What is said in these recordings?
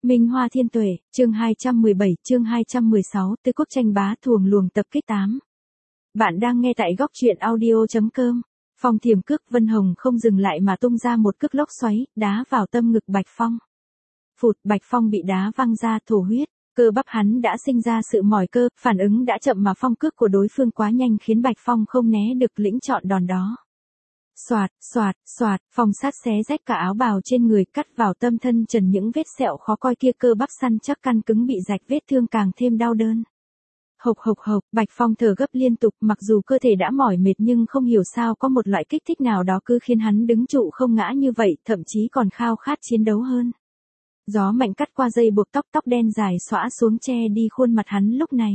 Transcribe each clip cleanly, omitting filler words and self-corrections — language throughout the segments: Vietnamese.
Minh Hoa Thiên Tuệ, chương 217, chương 216, Tứ Quốc tranh bá thuồng luồng tập kích 8. Bạn đang nghe tại góc truyện audio.com. Phong Thiểm cước Vân Hồng không dừng lại mà tung ra một cước lốc xoáy, đá vào tâm ngực Bạch Phong. Phụt, Bạch Phong bị đá văng ra thổ huyết, cơ bắp hắn đã sinh ra sự mỏi cơ, phản ứng đã chậm mà phong cước của đối phương quá nhanh khiến Bạch Phong không né được lĩnh chọn đòn đó. Xoạt, xoạt, xoạt, Phong sát xé rách cả áo bào trên người, cắt vào tâm thân trần những vết sẹo khó coi kia, cơ bắp săn chắc căn cứng bị rạch, vết thương càng thêm đau đớn. Hộc hộc hộc, Bạch Phong thở gấp liên tục, mặc dù cơ thể đã mỏi mệt nhưng không hiểu sao có một loại kích thích nào đó cứ khiến hắn đứng trụ không ngã như vậy, thậm chí còn khao khát chiến đấu hơn. Gió mạnh cắt qua dây buộc tóc, tóc đen dài xõa xuống che đi khuôn mặt hắn lúc này.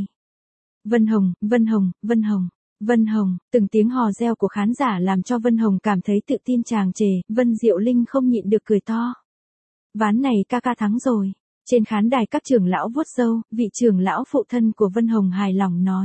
Vân Hồng, Vân Hồng, Vân Hồng. Vân Hồng, từng tiếng hò reo của khán giả làm cho Vân Hồng cảm thấy tự tin tràn trề, Vân Diệu Linh không nhịn được cười to. Ván này ca ca thắng rồi. Trên khán đài các trưởng lão vuốt râu, vị trưởng lão phụ thân của Vân Hồng hài lòng nói.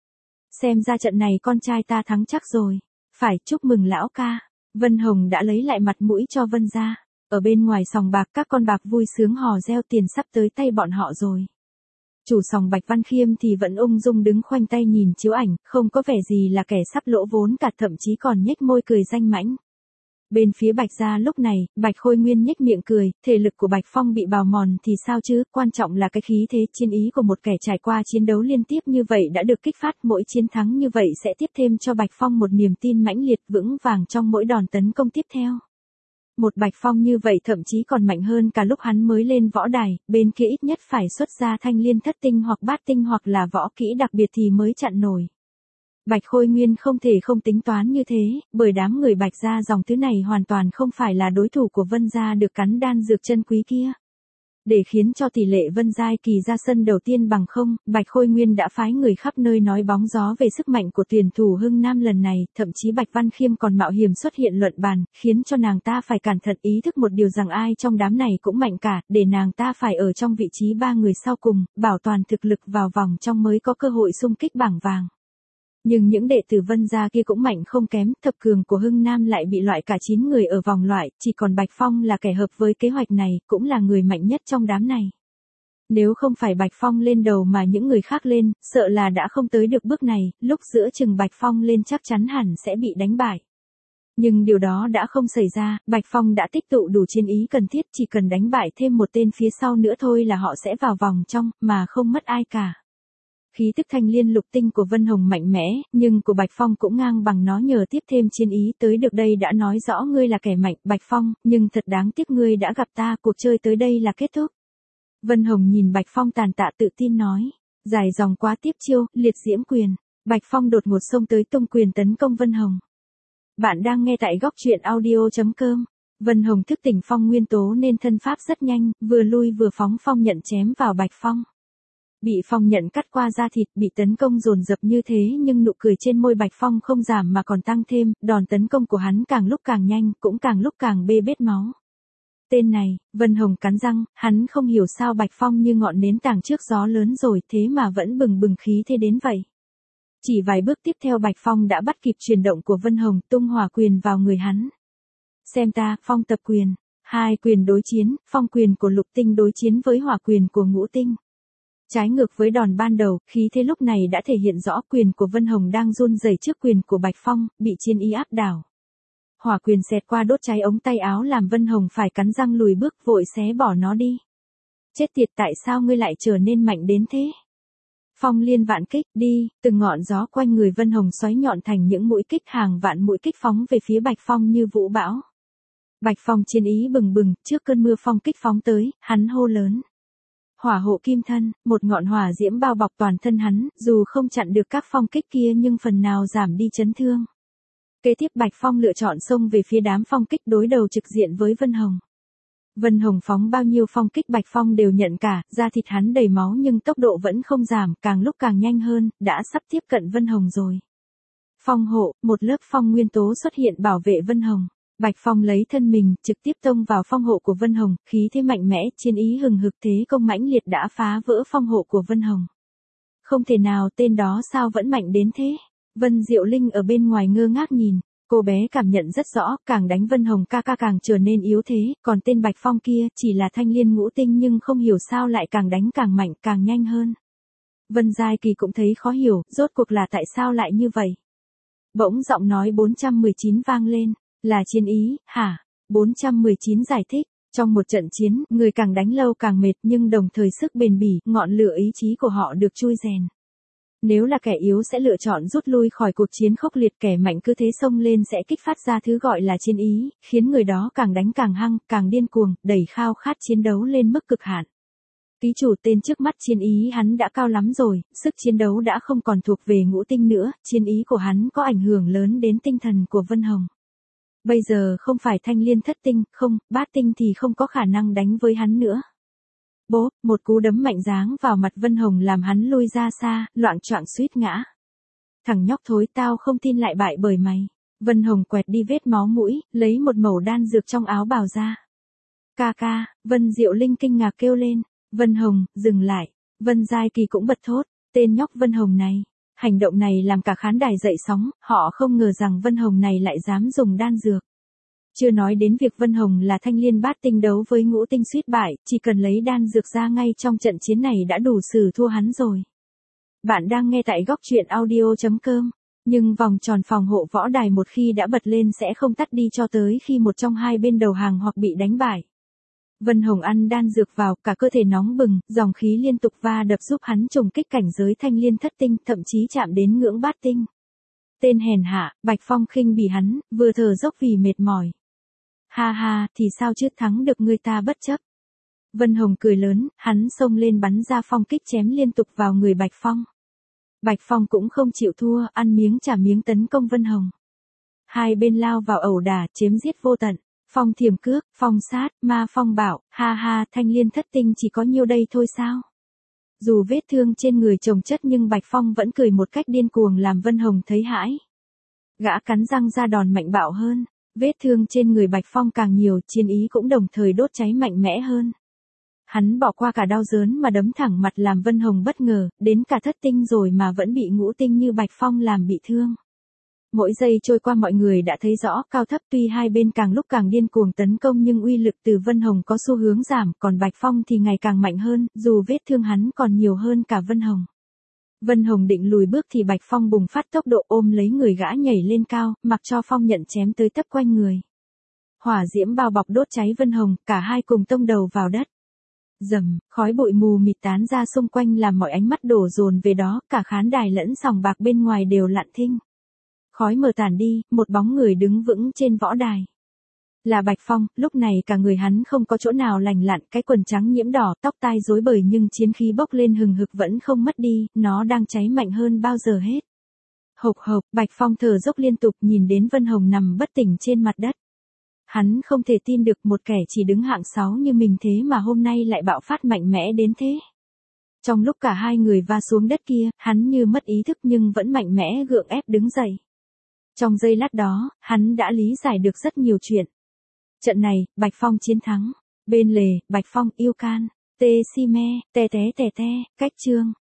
Xem ra trận này con trai ta thắng chắc rồi. Phải chúc mừng lão ca. Vân Hồng đã lấy lại mặt mũi cho Vân gia. Ở bên ngoài sòng bạc các con bạc vui sướng hò reo, tiền sắp tới tay bọn họ rồi. Chủ sòng Bạch Văn Khiêm thì vẫn ung dung đứng khoanh tay nhìn chiếu ảnh, không có vẻ gì là kẻ sắp lỗ vốn cả, thậm chí còn nhếch môi cười danh mãnh. Bên phía Bạch gia lúc này, Bạch Khôi Nguyên nhếch miệng cười, thể lực của Bạch Phong bị bào mòn thì sao chứ, quan trọng là cái khí thế chiến ý của một kẻ trải qua chiến đấu liên tiếp như vậy đã được kích phát, mỗi chiến thắng như vậy sẽ tiếp thêm cho Bạch Phong một niềm tin mãnh liệt vững vàng trong mỗi đòn tấn công tiếp theo. Một Bạch Phong như vậy thậm chí còn mạnh hơn cả lúc hắn mới lên võ đài, bên kia ít nhất phải xuất ra thanh liên thất tinh hoặc bát tinh hoặc là võ kỹ đặc biệt thì mới chặn nổi. Bạch Khôi Nguyên không thể không tính toán như thế, bởi đám người Bạch gia dòng thứ này hoàn toàn không phải là đối thủ của Vân gia được cắn đan dược chân quý kia. Để khiến cho tỷ lệ Vân Giai Kỳ ra sân đầu tiên bằng không, Bạch Khôi Nguyên đã phái người khắp nơi nói bóng gió về sức mạnh của tuyển thủ Hưng Nam lần này, thậm chí Bạch Văn Khiêm còn mạo hiểm xuất hiện luận bàn, khiến cho nàng ta phải cẩn thận ý thức một điều rằng ai trong đám này cũng mạnh cả, để nàng ta phải ở trong vị trí 3 người sau cùng, bảo toàn thực lực vào vòng trong mới có cơ hội xung kích bảng vàng. Nhưng những đệ tử Vân gia kia cũng mạnh không kém, thập cường của Hưng Nam lại bị loại cả 9 người ở vòng loại, chỉ còn Bạch Phong là kẻ hợp với kế hoạch này, cũng là người mạnh nhất trong đám này. Nếu không phải Bạch Phong lên đầu mà những người khác lên, sợ là đã không tới được bước này, lúc giữa chừng Bạch Phong lên chắc chắn hẳn sẽ bị đánh bại. Nhưng điều đó đã không xảy ra, Bạch Phong đã tích tụ đủ chiến ý cần thiết, chỉ cần đánh bại thêm một tên phía sau nữa thôi là họ sẽ vào vòng trong, mà không mất ai cả. Khí tức thanh liên lục tinh của Vân Hồng mạnh mẽ, nhưng của Bạch Phong cũng ngang bằng nó, nhờ tiếp thêm chiến ý tới được đây đã nói rõ ngươi là kẻ mạnh, Bạch Phong, nhưng thật đáng tiếc ngươi đã gặp ta, cuộc chơi tới đây là kết thúc. Vân Hồng nhìn Bạch Phong tàn tạ tự tin nói, dài dòng quá tiếp chiêu, liệt diễm quyền. Bạch Phong đột ngột xông tới tung quyền tấn công Vân Hồng. Bạn đang nghe tại góc truyện audio.com. Vân Hồng thức tỉnh phong nguyên tố nên thân pháp rất nhanh, vừa lui vừa phóng phong nhận chém vào Bạch Phong. Bị phong nhận cắt qua da thịt, bị tấn công dồn dập như thế nhưng nụ cười trên môi Bạch Phong không giảm mà còn tăng thêm, đòn tấn công của hắn càng lúc càng nhanh, cũng càng lúc càng bê bết máu. Tên này, Vân Hồng cắn răng, hắn không hiểu sao Bạch Phong như ngọn nến tàng trước gió lớn rồi thế mà vẫn bừng bừng khí thế đến vậy. Chỉ vài bước tiếp theo Bạch Phong đã bắt kịp chuyển động của Vân Hồng, tung hỏa quyền vào người hắn. Xem ta, phong tập quyền. Hai quyền đối chiến, phong quyền của lục tinh đối chiến với hỏa quyền của ngũ tinh. Trái ngược với đòn ban đầu, khí thế lúc này đã thể hiện rõ, quyền của Vân Hồng đang run rẩy trước quyền của Bạch Phong, bị chiến ý áp đảo. Hỏa quyền xẹt qua đốt cháy ống tay áo làm Vân Hồng phải cắn răng lùi bước, vội xé bỏ nó đi. Chết tiệt, tại sao ngươi lại trở nên mạnh đến thế? Phong liên vạn kích, đi, từng ngọn gió quanh người Vân Hồng xoáy nhọn thành những mũi kích, hàng vạn mũi kích phóng về phía Bạch Phong như vũ bão. Bạch Phong chiến ý bừng bừng, trước cơn mưa phong kích phóng tới, hắn hô lớn. Hỏa hộ kim thân, một ngọn hỏa diễm bao bọc toàn thân hắn, dù không chặn được các phong kích kia nhưng phần nào giảm đi chấn thương. Kế tiếp Bạch Phong lựa chọn xông về phía đám phong kích đối đầu trực diện với Vân Hồng. Vân Hồng phóng bao nhiêu phong kích Bạch Phong đều nhận cả, da thịt hắn đầy máu nhưng tốc độ vẫn không giảm, càng lúc càng nhanh hơn, đã sắp tiếp cận Vân Hồng rồi. Phong hộ, một lớp phong nguyên tố xuất hiện bảo vệ Vân Hồng. Bạch Phong lấy thân mình, trực tiếp tông vào phong hộ của Vân Hồng, khí thế mạnh mẽ, chiến ý hừng hực, thế công mãnh liệt đã phá vỡ phong hộ của Vân Hồng. Không thể nào, tên đó sao vẫn mạnh đến thế? Vân Diệu Linh ở bên ngoài ngơ ngác nhìn. Cô bé cảm nhận rất rõ, càng đánh Vân Hồng ca ca càng trở nên yếu thế, còn tên Bạch Phong kia chỉ là thanh liên ngũ tinh nhưng không hiểu sao lại càng đánh càng mạnh, càng nhanh hơn. Vân Giai Kỳ cũng thấy khó hiểu, rốt cuộc là tại sao lại như vậy. Bỗng giọng nói 419 vang lên, là chiến ý, hả? 419 giải thích, trong một trận chiến, người càng đánh lâu càng mệt nhưng đồng thời sức bền bỉ, ngọn lửa ý chí của họ được chui rèn. Nếu là kẻ yếu sẽ lựa chọn rút lui khỏi cuộc chiến khốc liệt, kẻ mạnh cứ thế xông lên sẽ kích phát ra thứ gọi là chiến ý, khiến người đó càng đánh càng hăng, càng điên cuồng, đẩy khao khát chiến đấu lên mức cực hạn. Ký chủ tên trước mắt chiến ý hắn đã cao lắm rồi, sức chiến đấu đã không còn thuộc về ngũ tinh nữa, chiến ý của hắn có ảnh hưởng lớn đến tinh thần của Vân Hồng. Bây giờ không phải thanh liên thất tinh, không, bát tinh thì không có khả năng đánh với hắn nữa. Bố, một cú đấm mạnh giáng vào mặt Vân Hồng làm hắn lui ra xa, loạng choạng suýt ngã. Thằng nhóc thối, tao không tin lại bại bởi mày. Vân Hồng quẹt đi vết máu mũi, lấy một mẩu đan dược trong áo bào ra. Ca ca, Vân Diệu Linh kinh ngạc kêu lên. Vân Hồng, dừng lại. Vân Giai Kỳ cũng bật thốt, tên nhóc Vân Hồng này. Hành động này làm cả khán đài dậy sóng, họ không ngờ rằng Vân Hồng này lại dám dùng đan dược. Chưa nói đến việc Vân Hồng là thanh liên bát tinh đấu với ngũ tinh suýt bại, chỉ cần lấy đan dược ra ngay trong trận chiến này đã đủ xử thua hắn rồi. Bạn đang nghe tại góc truyện audio.com, nhưng vòng tròn phòng hộ võ đài một khi đã bật lên sẽ không tắt đi cho tới khi một trong hai bên đầu hàng hoặc bị đánh bại. Vân Hồng ăn đan dược vào, cả cơ thể nóng bừng, dòng khí liên tục va đập giúp hắn trùng kích cảnh giới thanh liên thất tinh, thậm chí chạm đến ngưỡng bát tinh. Tên hèn hạ, Bạch Phong khinh bỉ hắn, vừa thở dốc vì mệt mỏi. Ha ha, thì sao chứ, thắng được người ta bất chấp. Vân Hồng cười lớn, hắn xông lên bắn ra phong kích chém liên tục vào người Bạch Phong. Bạch Phong cũng không chịu thua, ăn miếng trả miếng tấn công Vân Hồng. Hai bên lao vào ẩu đả, chém giết vô tận. Phong thiềm cước, phong sát, ma phong bảo, ha ha, thanh liên thất tinh chỉ có nhiêu đây thôi sao? Dù vết thương trên người chồng chất nhưng Bạch Phong vẫn cười một cách điên cuồng làm Vân Hồng thấy hãi. Gã cắn răng ra đòn mạnh bạo hơn. Vết thương trên người Bạch Phong càng nhiều, chiến ý cũng đồng thời đốt cháy mạnh mẽ hơn. Hắn bỏ qua cả đau đớn mà đấm thẳng mặt làm Vân Hồng bất ngờ, đến cả thất tinh rồi mà vẫn bị ngũ tinh như Bạch Phong làm bị thương. Mỗi giây trôi qua mọi người đã thấy rõ cao thấp, tuy hai bên càng lúc càng điên cuồng tấn công nhưng uy lực từ Vân Hồng có xu hướng giảm, còn Bạch Phong thì ngày càng mạnh hơn, dù vết thương hắn còn nhiều hơn cả Vân Hồng. Vân Hồng định lùi bước thì Bạch Phong bùng phát tốc độ ôm lấy người gã nhảy lên cao, mặc cho phong nhận chém tới tấp quanh người. Hỏa diễm bao bọc đốt cháy Vân Hồng, cả hai cùng tông đầu vào đất. Rầm, khói bụi mù mịt tán ra xung quanh làm mọi ánh mắt đổ dồn về đó, cả khán đài lẫn sòng bạc bên ngoài đều lặng thinh. Khói mờ tàn đi, một bóng người đứng vững trên võ đài. Là Bạch Phong, lúc này cả người hắn không có chỗ nào lành lặn, cái quần trắng nhiễm đỏ, tóc tai rối bời nhưng chiến khí bốc lên hừng hực vẫn không mất đi, nó đang cháy mạnh hơn bao giờ hết. Hộc hộc, Bạch Phong thở dốc liên tục nhìn đến Vân Hồng nằm bất tỉnh trên mặt đất. Hắn không thể tin được một kẻ chỉ đứng hạng 6 như mình thế mà hôm nay lại bạo phát mạnh mẽ đến thế. Trong lúc cả hai người va xuống đất kia, hắn như mất ý thức nhưng vẫn mạnh mẽ gượng ép đứng dậy. Trong giây lát đó, hắn đã lý giải được rất nhiều chuyện. Trận này, Bạch Phong chiến thắng. Bên lề, Bạch Phong yêu can. Tê si me, tè té, cách chương.